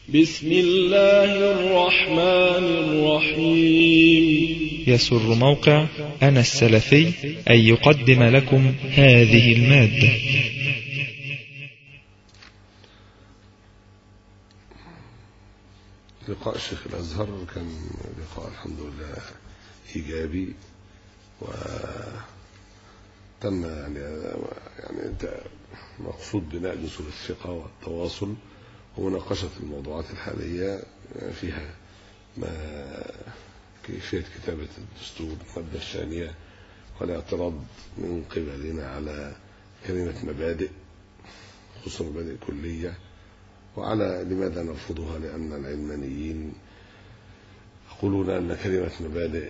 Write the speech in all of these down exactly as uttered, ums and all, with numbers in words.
بسم الله الرحمن الرحيم. يسر موقع أنا السلفي أن يقدم لكم هذه المادة. لقاء الشيخ الأزهر كان لقاء الحمد لله إيجابي، وتم يعني يعني مقصود بناء جسور الثقة والتواصل ومناقشة الموضوعات الحالية فيها ما كيفية كتابة الدستور المادة الثانية، والاعتراض من قبلنا على كلمة مبادئ خصوصا مبادئ كلية، وعلى لماذا نرفضها، لأن العلمانيين يقولون أن كلمة مبادئ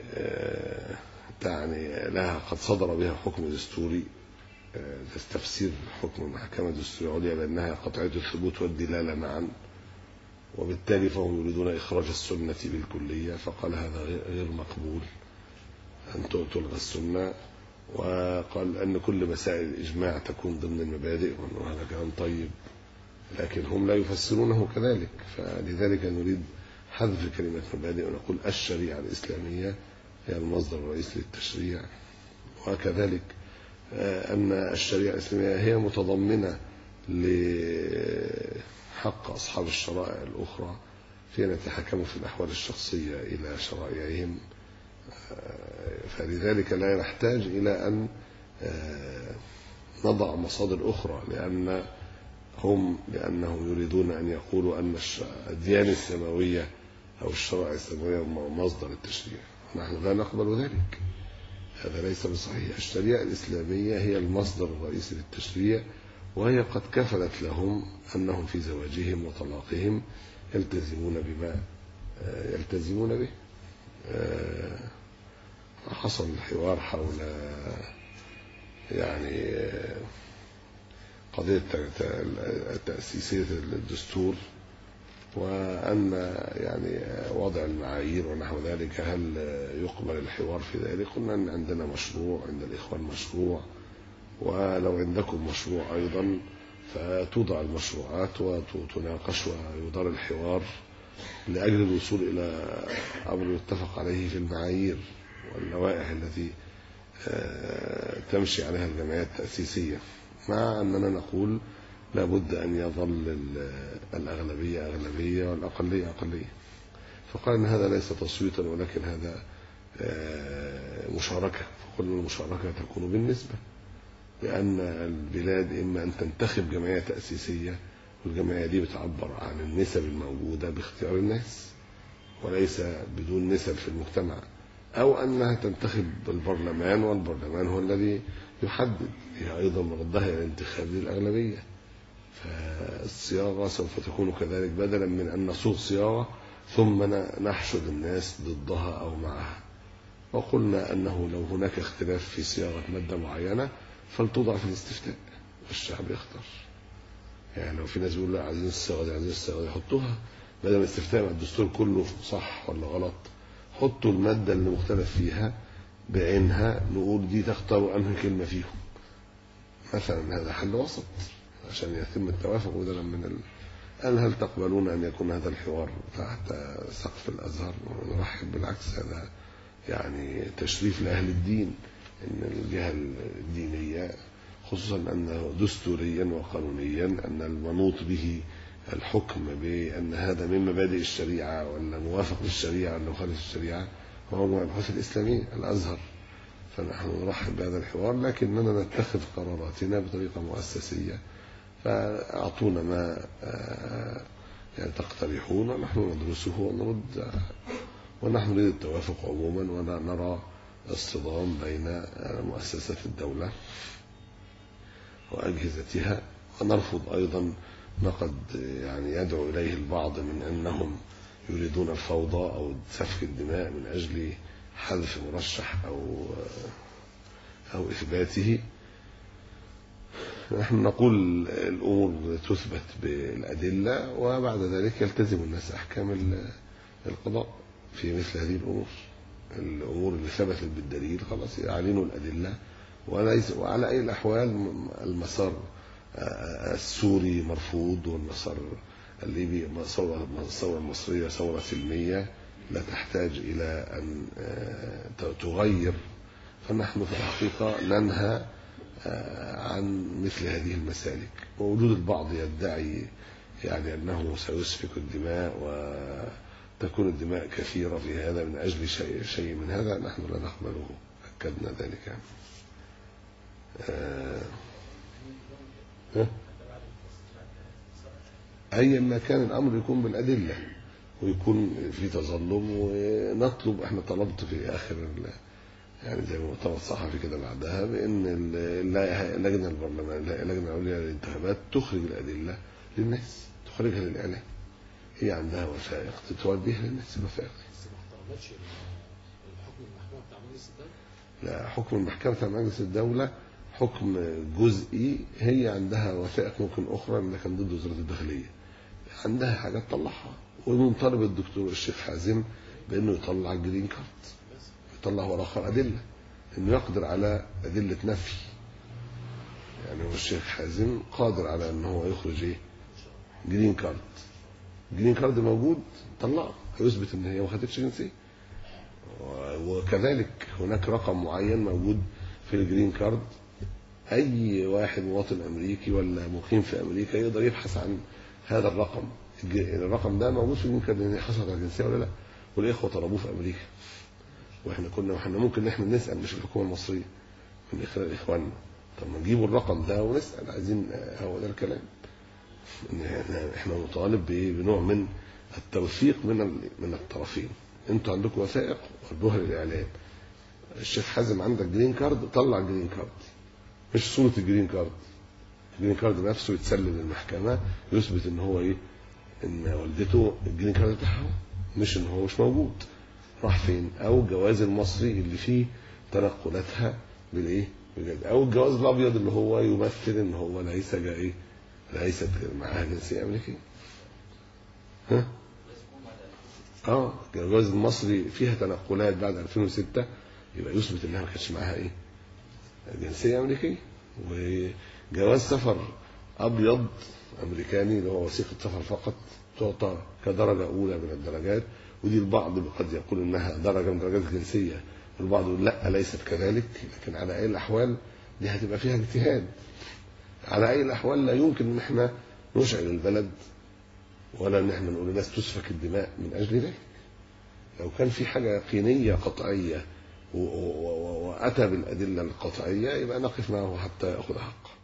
تعني لها قد صدر بها حكم دستوري تستفسير حكم المحكمة الدستورية العليا بأنها قطعية الثبوت والدلالة معا، وبالتالي فهم يريدون إخراج السنة بالكلية. فقال هذا غير مقبول أن تلغى السنة، وقال أن كل مسائل الإجماع تكون ضمن المبادئ، وأنه هذا كلام طيب، لكن هم لا يفسرونه كذلك. فلذلك نريد حذف كلمة مبادئ ونقول الشريعة الإسلامية هي المصدر الرئيسي للتشريع، وكذلك أن الشريعة الإسلامية هي متضمنة لحق أصحاب الشرائع الأخرى في أن يتحكموا في الأحوال الشخصية إلى شرائعهم، فلذلك لا نحتاج إلى أن نضع مصادر أخرى، لأن هم لأنهم يريدون أن يقولوا أن الديانة السماوية أو الشرائع السماوية مصدر التشريع. نحن لا نقبل ذلك، هذا ليس بصحيح. الشريعة الإسلامية هي المصدر الرئيسي للتشريع، وهي قد كفلت لهم أنهم في زواجهم وطلاقهم يلتزمون بما يلتزمون به. حصل الحوار حول يعني قضية تأسيسية الدستور، وأن يعني وضع المعايير ونحو ذلك، هل يقبل الحوار في ذلك؟ قلنا أن عندنا مشروع، عند الإخوان مشروع، ولو عندكم مشروع أيضا فتوضع المشروعات وتناقش ويدار الحوار لأجل الوصول إلى أمر يتفق عليه في المعايير واللوائح التي تمشي عليها الجمعيات التأسيسية، مع أننا نقول لابد أن يظل الأغلبية أغلبية والأقلية أقلية. فقال أن هذا ليس تصويتا ولكن هذا مشاركة، فقلنا المشاركة تكون بالنسبة، لأن البلاد إما أن تنتخب جمعية تأسيسية، والجمعية دي بتعبر عن النسب الموجودة باختيار الناس وليس بدون نسب في المجتمع، أو أنها تنتخب البرلمان، والبرلمان هو الذي يحدد، هي أيضا مردها الانتخاب للأغلبية. فالصياغة سوف تكون كذلك، بدلا من أن نصوغ صياغة ثم نحشد الناس ضدها أو معها. وقلنا أنه لو هناك اختلاف في صياغة مادة معينة فلتوضع في الاستفتاء والشعب يختار. يعني لو في ناس يقول لا عايزين الصياغة دي عايزين الصياغة دي، حطوها بدل الاستفتاء مع الدستور كله صح ولا غلط، حطوا المادة اللي مختلف فيها بعينها، نقول دي تختاروا أنهي كلمة فيهم مثلا. هذا حل وسط عشان يتم التوافق بدلا من ال... قال هل تقبلون أن يكون هذا الحوار تحت سقف الأزهر؟ نرحب، بالعكس، هذا يعني تشريف لأهل الدين، إن الجهة الدينية خصوصا أنه دستوريا وقانونيا أن المنوط به الحكم بأن هذا من مبادئ الشريعة ولا موافق للشريعة ولا مخالف للشريعة هو البحوث الإسلامية الأزهر. فنحن نرحب بهذا الحوار، لكننا نتخذ قراراتنا بطريقة مؤسسية، فأعطونا ما يعني تقترحون ونحن ندرسه ونرد، ونحن نريد التوافق عموما، ونرى اصطدام بين مؤسسات الدولة وأجهزتها، ونرفض أيضا ما قد يعني يدعو إليه البعض من أنهم يريدون الفوضى أو سفك الدماء من أجل حذف مرشح أو أو إثباته. نحن نقول الأمور تثبت بالأدلة، وبعد ذلك يلتزم الناس أحكام القضاء في مثل هذه الأمور. الأمور اللي ثبتت بالدليل خلاص يعلنوا الأدلة، وليس وعلى أي الأحوال المسار السوري مرفوض، والمسار الليبي الثورة المصرية ثورة سلمية لا تحتاج إلى أن تغير، فنحن في الحقيقة ننهى عن مثل هذه المسالك. ووجود البعض يدعي يعني أنه سيسفك الدماء وتكون الدماء كثيرة في هذا من أجل شيء, شيء من هذا نحن لا نقبله، أكدنا ذلك يعني. آه أي ما كان الأمر يكون بالأدلة ويكون في تظلم، ونطلب احنا طلبت في آخر يعني زي مؤتمر صحفي كده بعدها بأن اللجنة البرلمان اللجنة العليا للانتخابات تخرج الأدلة للناس، تخرجها للإعلام. هي عندها وثائق تتوديها للناس الوثائق. لا، حكم المحكمة بتاع مجلس الدولة حكم جزئي، هي عندها وثائق ممكن أخرى اللي كان ضد وزارة الداخلية، عندها حاجات تطلعها. ومنطلب الدكتور الشيخ حازم بأنه يطلع جرين كارد، يطلع ورا آخر أدلة، إنه يقدر على أدلة نفي. يعني هو الشيخ حازم قادر على أنه هو يخرج إيه؟ جرين كارد. جرين كارد موجود طلعه، هيثبت إن هي ما خدتش جنسية. وكذلك هناك رقم معين موجود في الجرين كارد، أي واحد مواطن أمريكي ولا مقيم في أمريكا يقدر يبحث عن هذا الرقم. الرقم ده موجود في الجرين كارد، حصلت على الجنسية ولا لا، والإخوة طلبوه في أمريكا، واحنا كنا واحنا ممكن احنا نسال مش الحكومه المصريه من خلال اخواننا. طب ما نجيبوا الرقم ده ونسال، عايزين هو ده الكلام. احنا مطالب بنوع من التوثيق من من الطرفين. انتوا عندكم وثائق ودوها للاعلام. الشيخ حازم عندك جرين كارد، طلع جرين كارد، مش صوره الجرين كارد. الجرين كارد نفسه يتسلم للمحكمه يثبت ان هو ايه، ان والدته الجرين كارد بتاعها، مش ان هو مش موجود راح فين، او الجواز المصري اللي فيه تنقلاتها بالايه بجد، او الجواز الابيض اللي هو يمثل ان هو ليس جاء ايه ليست معاها جنسيه امريكيه. ها اه الجواز المصري فيها تنقلات بعد ألفين وستة، يبقى يثبت انها ما كانتش معاها ايه جنسيه امريكيه. وجواز سفر ابيض امريكاني اللي هو وثيقه سفر فقط تعطى كدرجه اولى من الدرجات، ودي البعض قد يقول انها درجه من درجات الجنسيه، والبعض يقول لا ليست كذلك. لكن على اي الاحوال دي هتبقى فيها اجتهاد. على اي الاحوال لا يمكن ان احنا نشعل البلد ولا ان احنا نقول للناس تسفك الدماء من اجل ذلك. لو كان في حاجه يقينيه قطعيه واتى بالادله القطعيه يبقى نقف معه حتى ياخذ حقه.